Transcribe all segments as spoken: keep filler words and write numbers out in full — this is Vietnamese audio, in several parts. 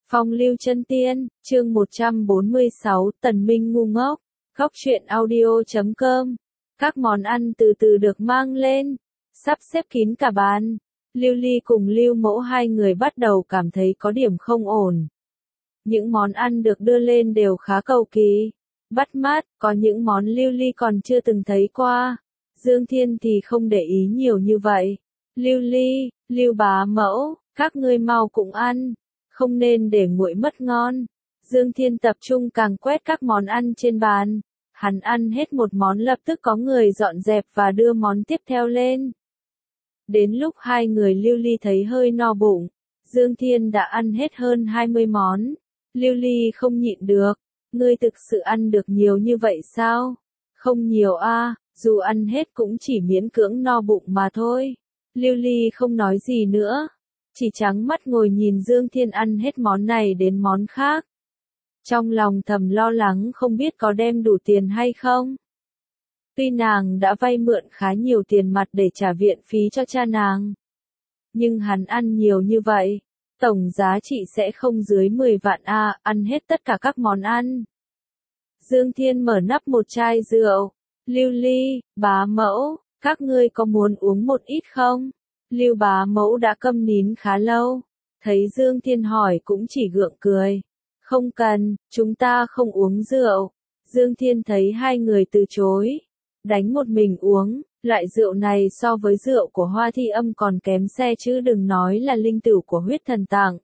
Phong lưu chân tiên, chương một trăm bốn mươi sáu, Tần Minh ngu ngốc, góc truyện audio chấm com. Các món ăn từ từ được mang lên, sắp xếp kín cả bàn. Lưu Ly cùng Lưu Mẫu hai người bắt đầu cảm thấy có điểm không ổn. Những món ăn được đưa lên đều khá cầu kỳ, bắt mắt, có những món Lưu Ly còn chưa từng thấy qua. Dương Thiên thì không để ý nhiều như vậy. Lưu Ly, Lưu bá mẫu, các ngươi mau cũng ăn, không nên để nguội mất ngon. Dương Thiên tập trung càng quét các món ăn trên bàn. Hắn ăn hết một món lập tức có người dọn dẹp và đưa món tiếp theo lên. Đến lúc hai người Lưu Ly thấy hơi no bụng, Dương Thiên đã ăn hết hơn hai mươi món. Lưu Ly không nhịn được, ngươi thực sự ăn được nhiều như vậy sao? Không nhiều a, dù ăn hết cũng chỉ miễn cưỡng no bụng mà thôi. Lưu Ly không nói gì nữa, chỉ trắng mắt ngồi nhìn Dương Thiên ăn hết món này đến món khác. Trong lòng thầm lo lắng không biết có đem đủ tiền hay không. Tuy nàng đã vay mượn khá nhiều tiền mặt để trả viện phí cho cha nàng, nhưng hắn ăn nhiều như vậy, tổng giá trị sẽ không dưới mười vạn a, ăn hết tất cả các món ăn. Dương Thiên mở nắp một chai rượu. Lưu Ly, bá mẫu, các ngươi có muốn uống một ít không? Lưu bá mẫu đã câm nín khá lâu, thấy Dương Thiên hỏi cũng chỉ gượng cười. Không cần, chúng ta không uống rượu. Dương Thiên thấy hai người từ chối, đánh một mình uống. Loại rượu này so với rượu của Hoa Thi Âm còn kém xe chứ đừng nói là linh tửu của huyết thần tạng.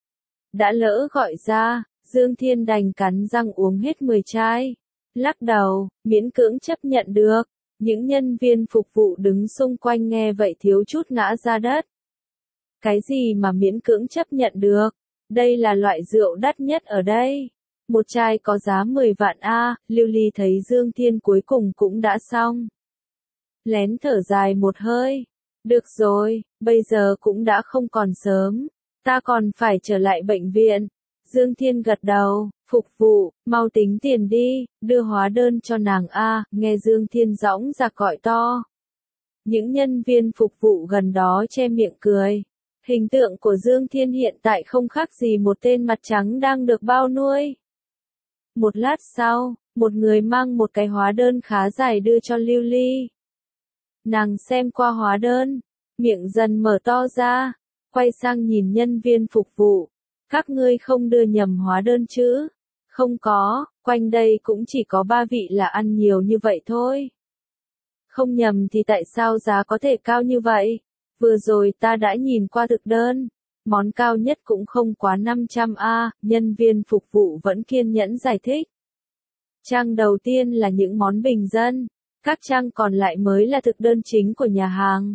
Đã lỡ gọi ra, Dương Thiên đành cắn răng uống hết mười chai. Lắc đầu, miễn cưỡng chấp nhận được. Những nhân viên phục vụ đứng xung quanh nghe vậy thiếu chút ngã ra đất. Cái gì mà miễn cưỡng chấp nhận được? Đây là loại rượu đắt nhất ở đây. Một chai có giá mười vạn a, Lưu Ly thấy Dương Thiên cuối cùng cũng đã xong. Lén thở dài một hơi. Được rồi, bây giờ cũng đã không còn sớm. Ta còn phải trở lại bệnh viện. Dương Thiên gật đầu, phục vụ, mau tính tiền đi, đưa hóa đơn cho nàng a, nghe Dương Thiên dõng dạc gọi to. Những nhân viên phục vụ gần đó che miệng cười. Hình tượng của Dương Thiên hiện tại không khác gì một tên mặt trắng đang được bao nuôi. Một lát sau, một người mang một cái hóa đơn khá dài đưa cho Lưu Ly. Nàng xem qua hóa đơn, miệng dần mở to ra, quay sang nhìn nhân viên phục vụ. Các ngươi không đưa nhầm hóa đơn chứ? Không có, quanh đây cũng chỉ có ba vị là ăn nhiều như vậy thôi. Không nhầm thì tại sao giá có thể cao như vậy? Vừa rồi ta đã nhìn qua thực đơn, món cao nhất cũng không quá năm trăm a, nhân viên phục vụ vẫn kiên nhẫn giải thích. Trang đầu tiên là những món bình dân, các trang còn lại mới là thực đơn chính của nhà hàng.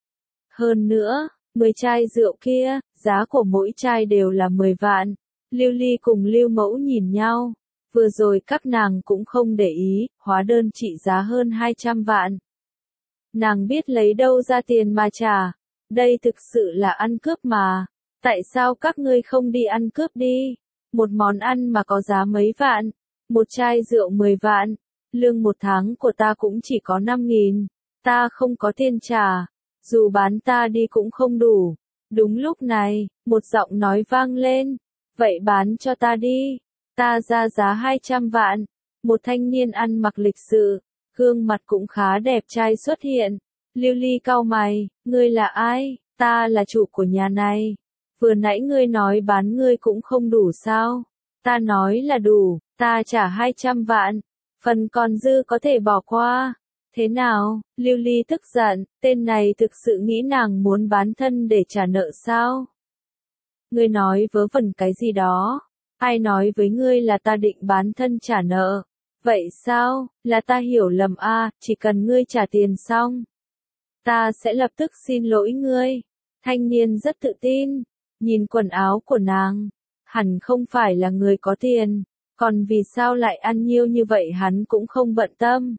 Hơn nữa, mười chai rượu kia, giá của mỗi chai đều là mười vạn. Lưu Ly cùng Lưu Mẫu nhìn nhau, vừa rồi các nàng cũng không để ý, hóa đơn trị giá hơn hai trăm vạn. Nàng biết lấy đâu ra tiền mà trả, đây thực sự là ăn cướp mà, tại sao các ngươi không đi ăn cướp đi? Một món ăn mà có giá mấy vạn, một chai rượu mười vạn, lương một tháng của ta cũng chỉ có năm nghìn, ta không có tiền trả, dù bán ta đi cũng không đủ. Đúng lúc này, một giọng nói vang lên, vậy bán cho ta đi, ta ra giá hai trăm vạn. Một thanh niên ăn mặc lịch sự, gương mặt cũng khá đẹp trai xuất hiện. Lưu Ly cau mày, ngươi là ai? Ta là chủ của nhà này. Vừa nãy ngươi nói bán ngươi cũng không đủ sao? Ta nói là đủ, ta trả hai trăm vạn, phần còn dư có thể bỏ qua. Thế nào? Lưu Ly tức giận, tên này thực sự nghĩ nàng muốn bán thân để trả nợ sao? Ngươi nói vớ vẩn cái gì đó? Ai nói với ngươi là ta định bán thân trả nợ? Vậy sao? Là ta hiểu lầm a, chỉ cần ngươi trả tiền xong, ta sẽ lập tức xin lỗi ngươi. Thanh niên rất tự tin, nhìn quần áo của nàng, hẳn không phải là người có tiền, còn vì sao lại ăn nhiêu như vậy hắn cũng không bận tâm.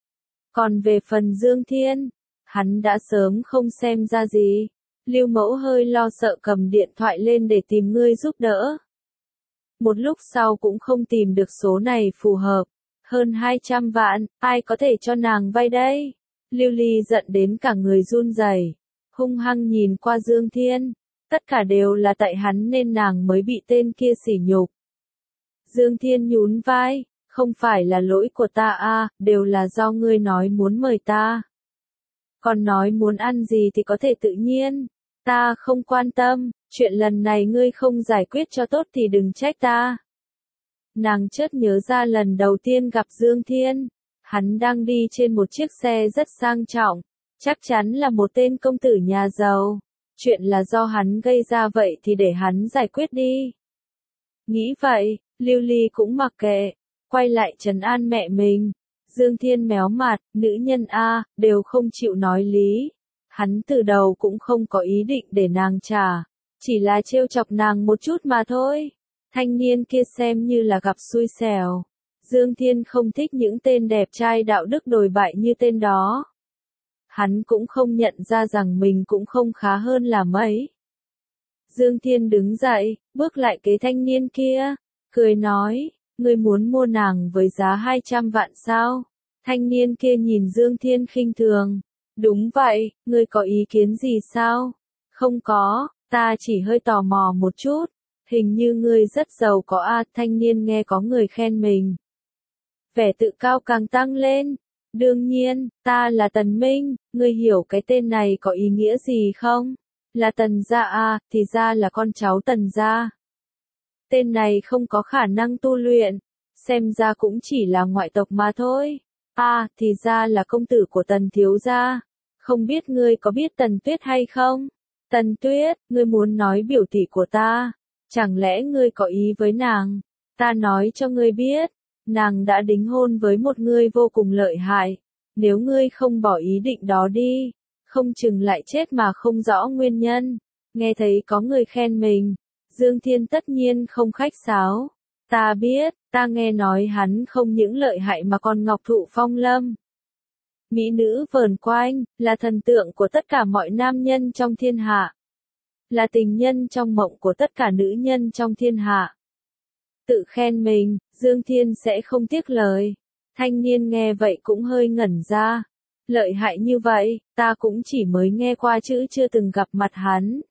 Còn về phần Dương Thiên, hắn đã sớm không xem ra gì. Lưu Mẫu hơi lo sợ cầm điện thoại lên để tìm ngươi giúp đỡ. Một lúc sau cũng không tìm được số này phù hợp. Hơn hai trăm vạn, ai có thể cho nàng vay đây? Lưu Ly giận đến cả người run rẩy, hung hăng nhìn qua Dương Thiên. Tất cả đều là tại hắn nên nàng mới bị tên kia sỉ nhục. Dương Thiên nhún vai, không phải là lỗi của ta a, đều là do ngươi nói muốn mời ta. Còn nói muốn ăn gì thì có thể tự nhiên, ta không quan tâm, chuyện lần này ngươi không giải quyết cho tốt thì đừng trách ta. Nàng chợt nhớ ra lần đầu tiên gặp Dương Thiên, hắn đang đi trên một chiếc xe rất sang trọng, chắc chắn là một tên công tử nhà giàu. Chuyện là do hắn gây ra vậy thì để hắn giải quyết đi. Nghĩ vậy, Lưu Ly cũng mặc kệ, quay lại trấn an mẹ mình. Dương Thiên méo mặt, nữ nhân a, đều không chịu nói lý. Hắn từ đầu cũng không có ý định để nàng trả, chỉ là trêu chọc nàng một chút mà thôi. Thanh niên kia xem như là gặp xui xẻo. Dương Thiên không thích những tên đẹp trai đạo đức đồi bại như tên đó. Hắn cũng không nhận ra rằng mình cũng không khá hơn là mấy. Dương Thiên đứng dậy, bước lại kế thanh niên kia, cười nói, ngươi muốn mua nàng với giá hai trăm vạn sao? Thanh niên kia nhìn Dương Thiên khinh thường. Đúng vậy, ngươi có ý kiến gì sao? Không có, ta chỉ hơi tò mò một chút. Hình như ngươi rất giàu có a, thanh niên nghe có người khen mình. Vẻ tự cao càng tăng lên. Đương nhiên, ta là Tần Minh, ngươi hiểu cái tên này có ý nghĩa gì không? Là Tần gia a, thì ra là con cháu Tần gia. Tên này không có khả năng tu luyện, xem ra cũng chỉ là ngoại tộc mà thôi. A, thì ra là công tử của Tần thiếu gia. Không biết ngươi có biết Tần Tuyết hay không? Tần Tuyết, ngươi muốn nói biểu tỷ của ta, chẳng lẽ ngươi có ý với nàng? Ta nói cho ngươi biết, nàng đã đính hôn với một người vô cùng lợi hại. Nếu ngươi không bỏ ý định đó đi, không chừng lại chết mà không rõ nguyên nhân. Nghe thấy có người khen mình, Dương Thiên tất nhiên không khách sáo. Ta biết, ta nghe nói hắn không những lợi hại mà còn ngọc thụ phong lâm. Mỹ nữ vờn quanh, là thần tượng của tất cả mọi nam nhân trong thiên hạ. Là tình nhân trong mộng của tất cả nữ nhân trong thiên hạ. Tự khen mình, Dương Thiên sẽ không tiếc lời. Thanh niên nghe vậy cũng hơi ngẩn ra. Lợi hại như vậy, ta cũng chỉ mới nghe qua chữ chưa từng gặp mặt hắn.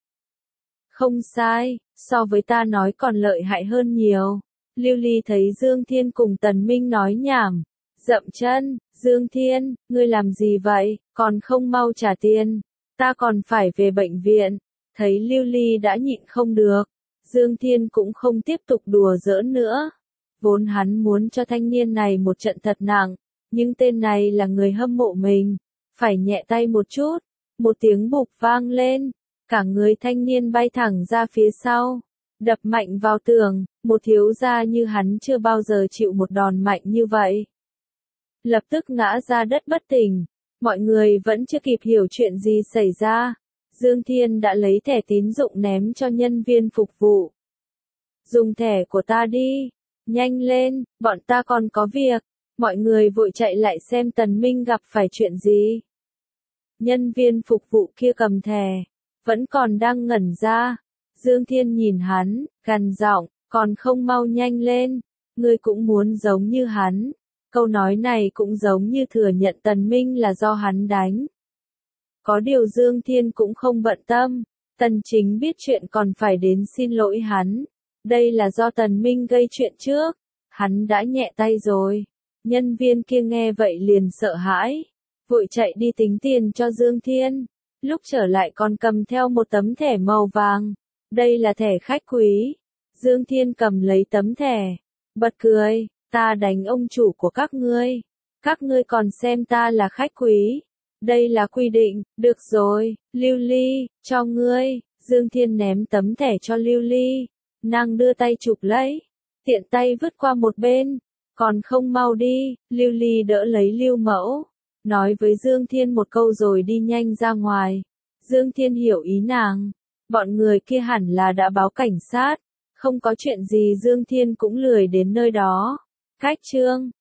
Không sai, so với ta nói còn lợi hại hơn nhiều. Lưu Ly thấy Dương Thiên cùng Tần Minh nói nhảm, dậm chân, Dương Thiên, ngươi làm gì vậy, còn không mau trả tiền, ta còn phải về bệnh viện. Thấy Lưu Ly đã nhịn không được, Dương Thiên cũng không tiếp tục đùa giỡn nữa. Vốn hắn muốn cho thanh niên này một trận thật nặng, nhưng tên này là người hâm mộ mình, phải nhẹ tay một chút. Một tiếng bụp vang lên, cả người thanh niên bay thẳng ra phía sau, đập mạnh vào tường. Một thiếu gia như hắn chưa bao giờ chịu một đòn mạnh như vậy. Lập tức ngã ra đất bất tỉnh. Mọi người vẫn chưa kịp hiểu chuyện gì xảy ra. Dương Thiên đã lấy thẻ tín dụng ném cho nhân viên phục vụ. Dùng thẻ của ta đi. Nhanh lên, bọn ta còn có việc. Mọi người vội chạy lại xem Tần Minh gặp phải chuyện gì. Nhân viên phục vụ kia cầm thẻ, vẫn còn đang ngẩn ra. Dương Thiên nhìn hắn, gằn giọng, còn không mau nhanh lên, ngươi cũng muốn giống như hắn. Câu nói này cũng giống như thừa nhận Tần Minh là do hắn đánh. Có điều Dương Thiên cũng không bận tâm, Tần Chính biết chuyện còn phải đến xin lỗi hắn. Đây là do Tần Minh gây chuyện trước, hắn đã nhẹ tay rồi. Nhân viên kia nghe vậy liền sợ hãi, vội chạy đi tính tiền cho Dương Thiên. Lúc trở lại còn cầm theo một tấm thẻ màu vàng. Đây là thẻ khách quý. Dương Thiên cầm lấy tấm thẻ, bật cười, ta đánh ông chủ của các ngươi. Các ngươi còn xem ta là khách quý. Đây là quy định, được rồi, Lưu Ly, cho ngươi. Dương Thiên ném tấm thẻ cho Lưu Ly. Nàng đưa tay chụp lấy, tiện tay vứt qua một bên. Còn không mau đi, Lưu Ly đỡ lấy Lưu Mẫu, nói với Dương Thiên một câu rồi đi nhanh ra ngoài. Dương Thiên hiểu ý nàng, bọn người kia hẳn là đã báo cảnh sát, không có chuyện gì Dương Thiên cũng lười đến nơi đó. Cách chương